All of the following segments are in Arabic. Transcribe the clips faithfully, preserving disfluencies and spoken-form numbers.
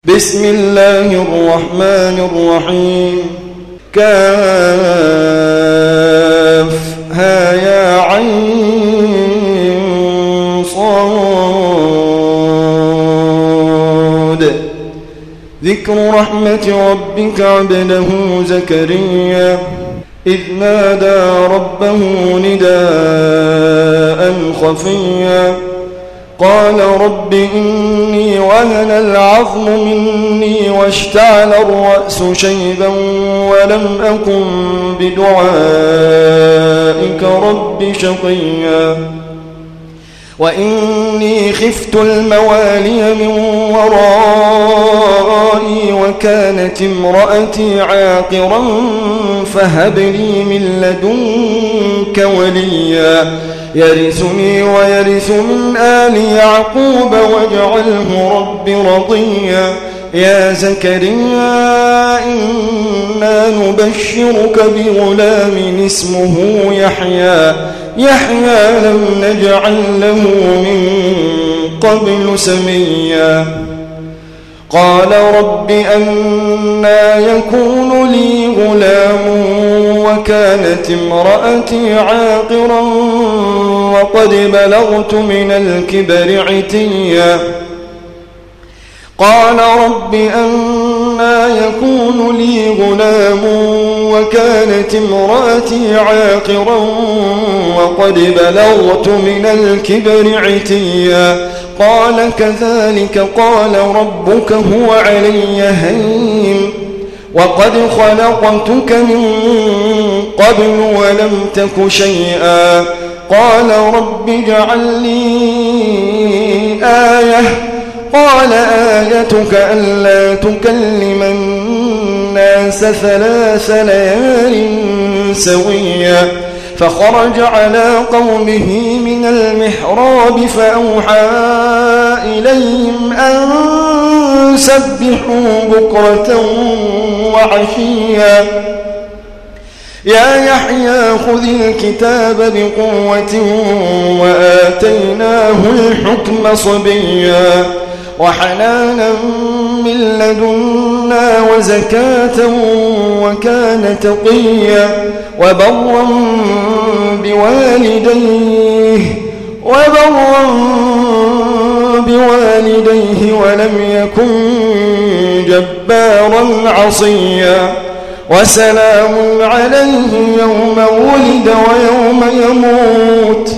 بسم الله الرحمن الرحيم كافها يا عين صاد ذكر رحمة ربك عبده زكريا إذ نادى ربه نداء خفيا قال رب إني وهن العظم مني واشتعل الرأس شيبا ولم أكن بدعائك رب شقيا وإني خفت الموالي من ورائي وكانت امرأتي عاقرا فهب لي من لدنك وليا يرثني ويرث من آل يعقوب واجعله رب رضيا يا زكريا إنا نبشرك بغلام اسمه يحيى يحيى لم نجعل له من قبل سميا قال رب أنى يكون لي غلام وكانت امرأتي عاقرا وقد بلغت من الكبر عتيا قال رب أنى يكون لي غلام وكانت امرأتي عاقرا وقد بلغت من الكبر عتيا قال كذلك قال ربك هو علي هين وقد خلقتك من قبل ولم تك شيئا قال رب اجعل لي آية قال آيتك ألا تكلم الناس ثلاث ليال سويا فخرج على قومه من المحراب فأوحى إليهم أن سبحوا بكرة وعشيا يا يحيى خذ الكتاب بقوة وآتيناه الحكم صبيا وحنانا من لدنا وزكاة وكان تقيا وبرا بوالديه وبرا بوالديه ولم يكن جبارا عصيا وسلام عليه يوم ولد ويوم يموت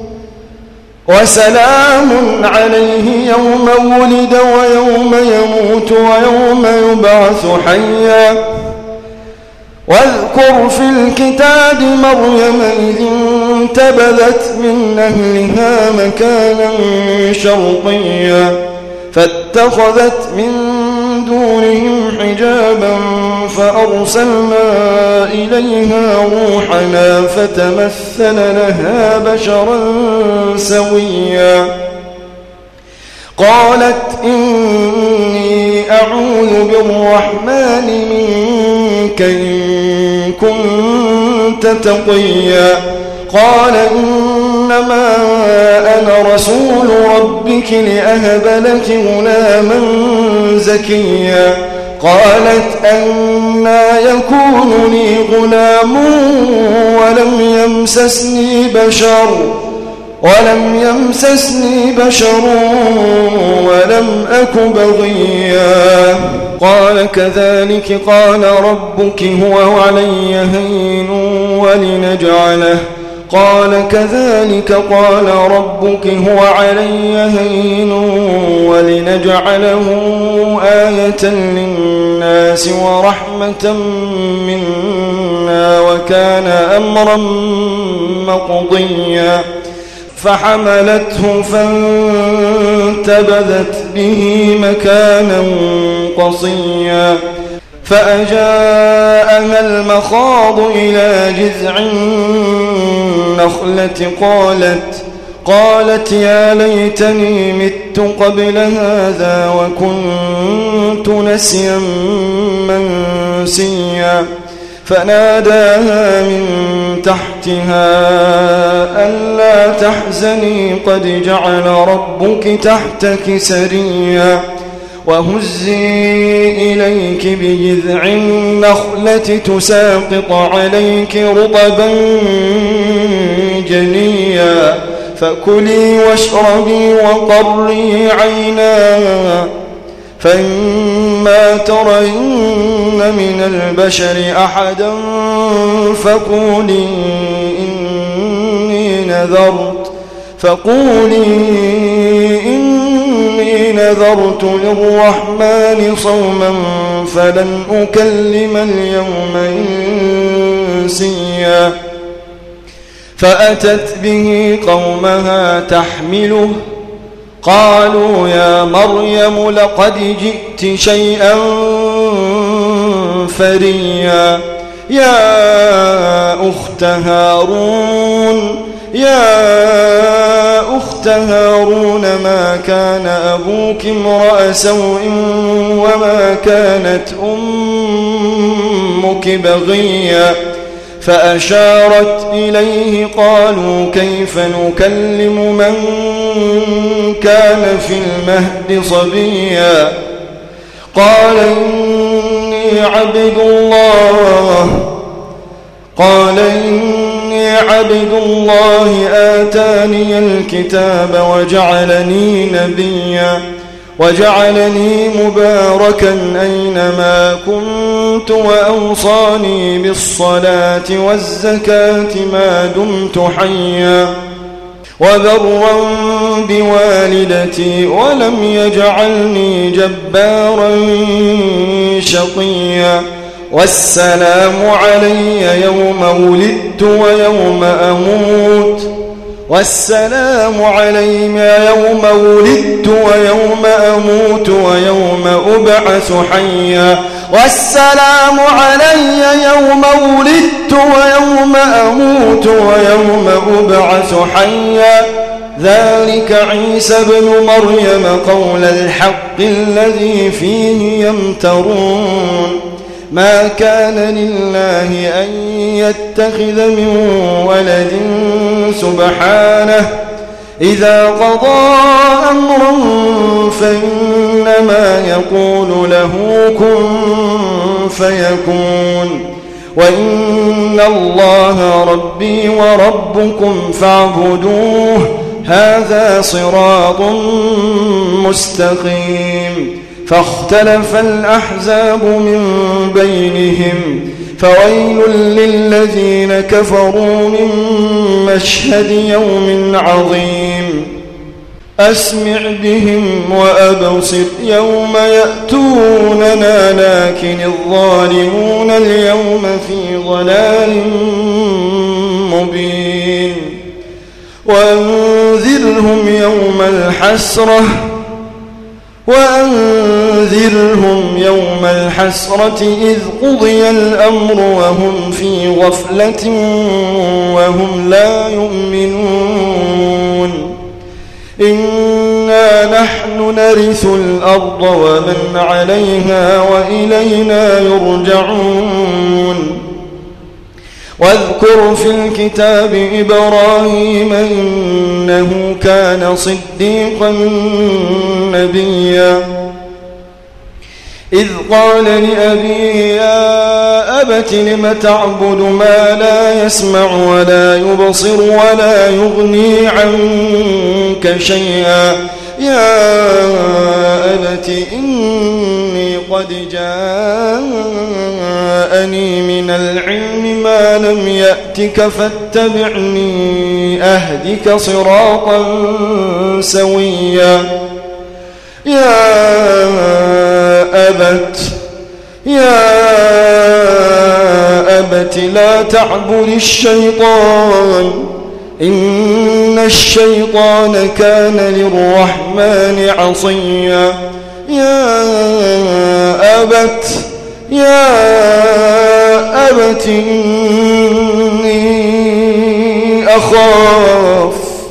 وسلام عليه يوم ولد ويوم يموت ويوم يبعث حيا واذكر في الكتاب مريم إذ انتبذت من أهلها مكانا شرقيا فاتخذت من دونهم حجابا فأرسلنا إليها روحنا فتمثل لها بشرا سويا قالت إني أعوذ بالرحمن منك إن كنت تقيا قال إنما أنا رسول ربك لأهب لك غلاما زكيا قالت أنى يكون لي غلام ولم يمسسني بشر ولم يمسسني بشر ولم أك بغيا قال كذلك قال ربك هو علي هين ولنجعله قال كذلك قال ربك هو علي هين ولنجعله آية للناس ورحمة منا وكان أمرا مقضيا فحملته فانتبذت به مكانا قصيا فأجاءها المخاض إلى جذع النخلة قالت قالت يا ليتني مت قبل هذا وكنت نسيا منسيا فناداها من تحتها ألا تحزني قد جعل ربك تحتك سريا وهزي إليك بجذع النخلة تساقط عليك رطبا جنيا فكلي واشربي وقري عينا فإما ترين من البشر أحدا فقولي إني نذرت فقولي إني نذرت للرحمن صوما فلن أكلم اليوم إنسيا فأتت به قومها تحمله قالوا يا مريم لقد جئت شيئا فريا يا أخت هارون يا أخت هارون ما كان أبوك امرأ سوء وما كانت أمك بغيا فأشارت إليه قالوا كيف نكلم من كان في المهد صبيا قال إني عبد الله قال إني عبد الله آتاني الكتاب وجعلني نبيا وجعلني مباركا أينما كنت وأوصاني بالصلاة والزكاة ما دمت حيا وبرا بوالدتي ولم يجعلني جبارا شقيا والسلام علي يوم ولدت ويوم أموت والسلام علي يوم ولدت ويوم أموت ويوم أبعث حيا والسلام علي يوم ولدت ويوم أموت ويوم أبعث حيا ذلك عيسى ابن مريم قول الحق الذي فيه يمترون ما كان لله أن يتخذ من ولد سبحانه إذا قضى أمرا فإنما يقول له كن فيكون وإن الله ربي وربكم فاعبدوه هذا صراط مستقيم فاختلف الأحزاب من بينهم فويل للذين كفروا من مشهد يوم عظيم أسمع بهم وأبصر يوم يأتوننا لكن الظالمون اليوم في ضلال مبين وأنذرهم يوم الحسرة وأنذرهم يوم الحسرة إذ قضي الأمر وهم في غفلة وهم لا يؤمنون إنا نحن نرث الأرض ومن عليها وإلينا يرجعون واذكر في الكتاب إبراهيم إنه كان صديقا نبيا إذ قال لأبيه يا أبت لم تعبد ما لا يسمع ولا يبصر ولا يغني عنك شيئا يا أبت إني قد جاءني من العلم ما لم يأتك فاتبعني أهدك صراطا سويا يا أبت يا أبت لا تعبد الشيطان إن الشيطان كان للرحمن عصيا يا أبت يا أبت إني أخاف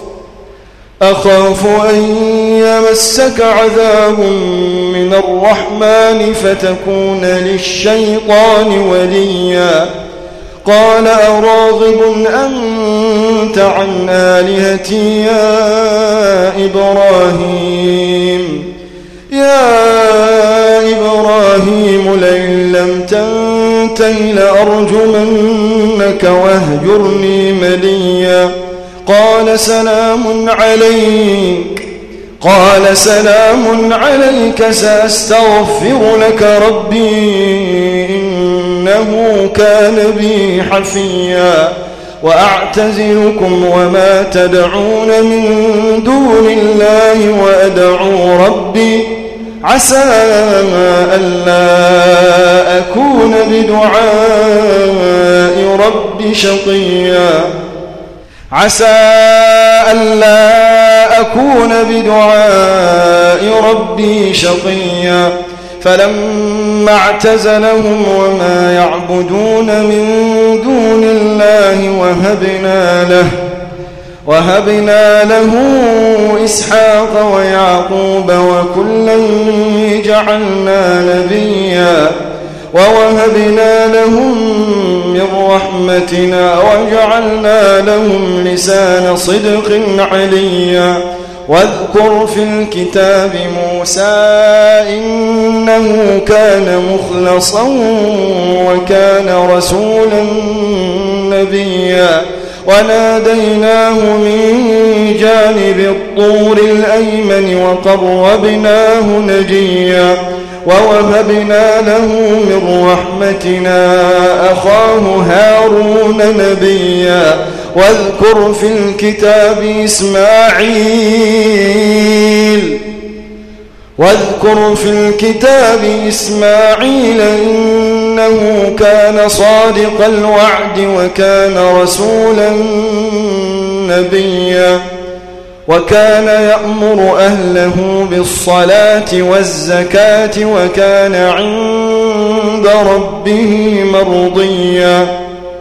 أخاف أن يمسك عذاب من الرحمن فتكون للشيطان وليا قال أراغب أنت عن آلهتي يا إبراهيم يا إبراهيم لئن لم تنته لأرجمنك واهجرني مليا قال سلام عليك قال سلام عليك سأستغفر لك ربي إنه كان بي حفيا وأعتزلكم وما تدعون من دون الله وأدعو ربي عسى ألا أكون بدعاء ربي شقيا عسى ألا أكون بدعاء ربي شقيا فلما اعتزلهم وما يعبدون من دون الله وهبنا له وهبنا له إسحاق ويعقوب وكلا جعلنا نبيا ووهبنا لهم من رحمتنا وجعلنا لهم لسان صدق عليا واذكر في الكتاب موسى إنه كان مخلصا وكان رسولا نبيا وناديناه من جانب الطور الأيمن وقربناه نجيا ووهبنا له من رحمتنا أخاه هارون نبيا واذكر في الكتاب إسماعيل واذكر في الكتاب إسماعيل إنه كان صادق الوعد وكان رسولا نبيا وكان يأمر أهله بالصلاة والزكاة وكان عند ربه مرضيا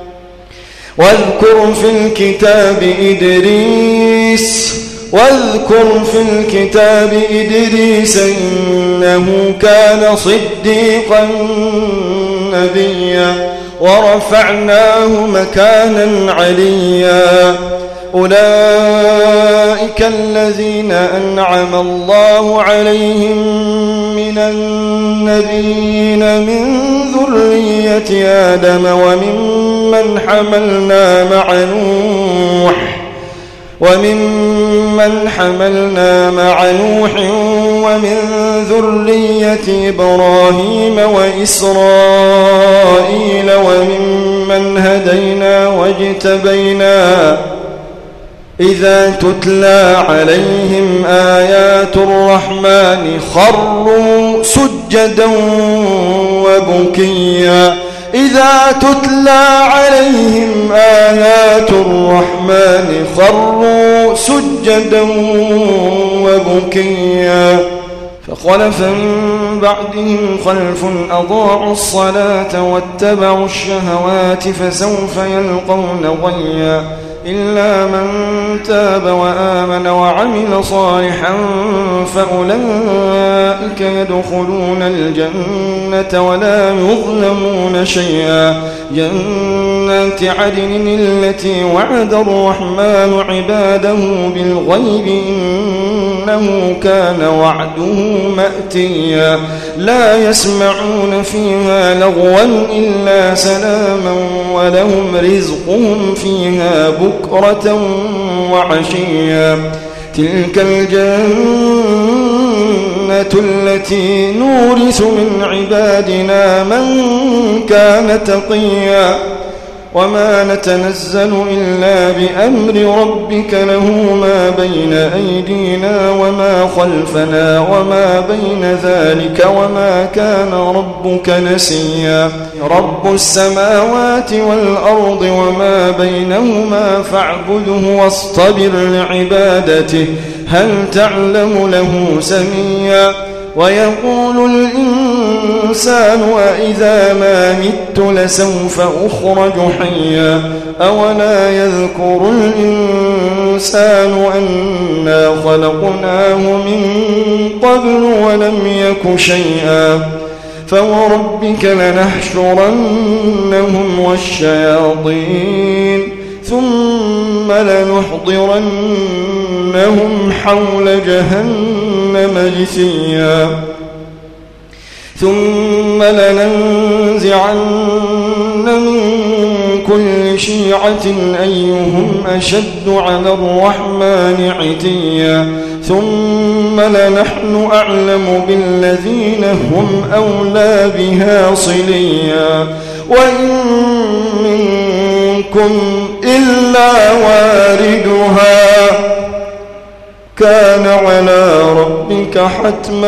واذكر في الكتاب إدريس واذكر في الكتاب إدريس إنه كان صديقا نبيا ورفعناه مكانا عليا أولئك الذين أنعم الله عليهم من النبيين من ذرية آدم وممن حملنا مع نوح وممن حملنا مع نوح ومن ذرية إبراهيم وإسرائيل وممن هدينا واجتبينا إذا تتلى عليهم آيات الرحمن خروا سجدا وبكيا إذا تتلى عليهم آيات الرحمن خروا سجدا وبكيا فخلف من بعدهم خلف أضاعوا الصلاة واتبعوا الشهوات فسوف يلقون غيا إلا من تاب وآمن وعمل صالحا فأولئك يدخلون الجنة ولا يظلمون شيئا جنات عدن التي وعد الرحمن عباده بالغيب إنه كان وعده مأتيا لا يسمعون فيها لغوا إلا سلاما ولهم رزقهم فيها بكرة وعشيا تلك الجنة التي نورث من عبادنا من كان تقيا وما نتنزل إلا بأمر ربك له ما بين أيدينا وما خلفنا وما بين ذلك وما كان ربك نسيا رب السماوات والأرض وما بينهما فاعبده واصطبر لعبادته هل تعلم له سميا ويقول الإنسان وإذا ما مت لسوف أخرج حيا أولا يذكر الإنسان أنا خلقناه من قبل ولم يك شيئا فوربك لنحشرنهم والشياطين ثم لنحضرنهم حول جهنم جثيا ثم لننزعن من كل شيعة أيهم أشد على الرحمن عتيا ثم لنحن أعلم بالذين هم أولى بها صليا وإن منكم إلا واردها كان على ربك حتما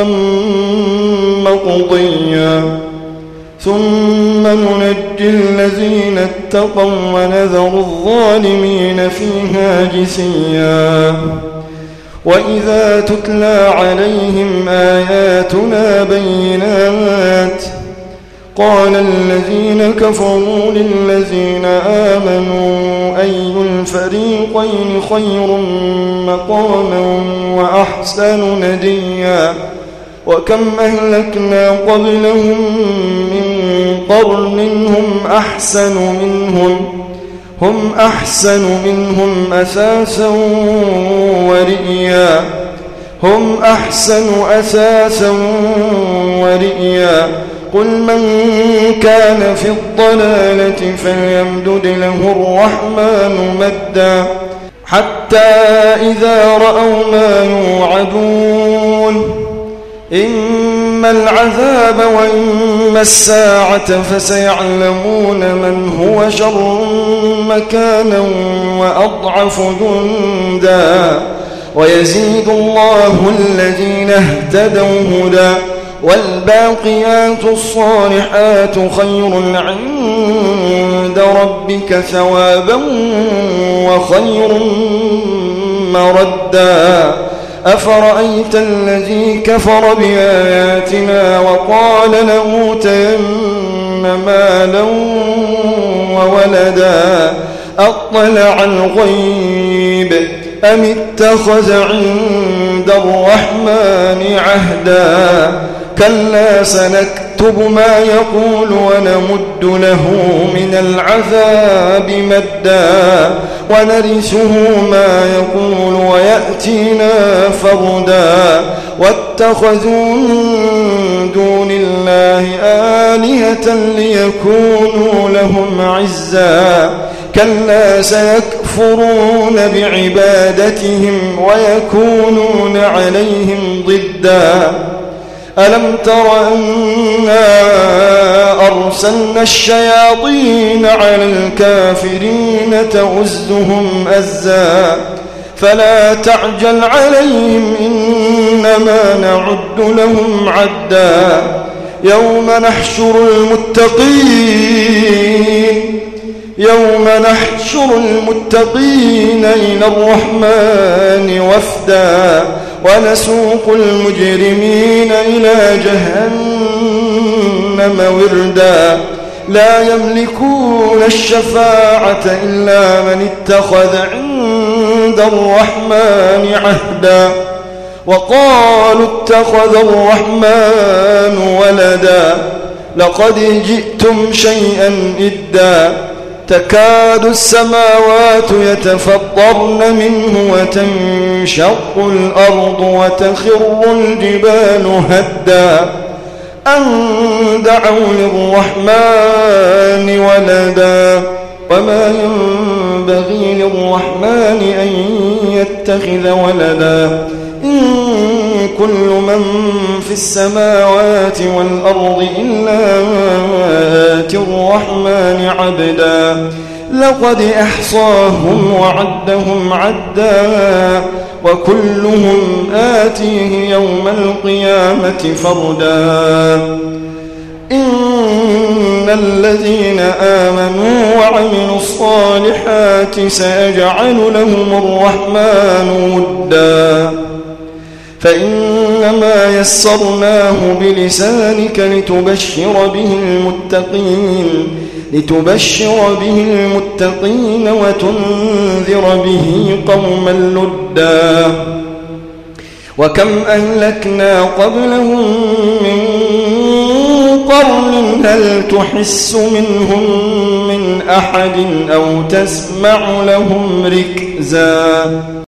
مقضيا ثم ننجي الذين اتقوا ونذر الظالمين فيها جثيا وإذا تتلى عليهم آياتنا بينات قال الذين كفروا للذين آمنوا أي الفريقين خير مقاما وأحسن نديا وكم أهلكنا قبلهم من قرن هم أحسن منهم هم أحسن منهم أثاثا ورئيا هم أحسن أثاثا ورئيا قل من كان في الضلالة فليمدد له الرحمن مدا حتى إذا رأوا ما يوعدون إما العذاب وإما الساعة فسيعلمون من هو شر مكانا وأضعف جندا ويزيد الله الذين اهتدوا هدى والباقيات الصالحات خير عند ربك ثوابا وخير مردا أفرأيت الذي كفر بآياتنا وقال لأوتين مالا وولدا أطلع الغيب أم اتخذ عند الرحمن عهدا كلا سنكتب ما يقول ونمد له من العذاب مدا ونرثه ما يقول ويأتينا فردا واتخذوا من دون الله آلهة ليكونوا لهم عزا كلا سيكفرون بعبادتهم ويكونون عليهم ضدا ألم تر أنا أرسلنا الشياطين على الكافرين تؤزهم أزا فلا تعجل عليهم إنما نعد لهم عدا يوم نحشر المتقين يوم نحشر المتقين إلى الرحمن وفدا ونسوق المجرمين إلى جهنم وردا لا يملكون الشفاعة إلا من اتخذ عند الرحمن عهدا وقالوا اتخذ الرحمن ولدا لقد جئتم شيئا إدا تكاد السماوات يتفطرن منه وتنشق الأرض وتخر الجبال هدا أن دعوا للرحمن ولدا وما ينبغي للرحمن أن يتخذ ولدا إن كل من في السماوات والأرض إلا آتي الرحمن عبدا لقد أحصاهم وعدهم عدا وكلهم آتيه يوم القيامة فردا إن الذين آمنوا وعملوا الصالحات سيجعل لهم الرحمن ودا فإنما يسرناه بلسانك لتبشر به المتقين لتبشر به المتقين وتنذر به قوما لدا وكم أهلكنا قبلهم من قرن هل تحس منهم من أحد أو تسمع لهم ركزا.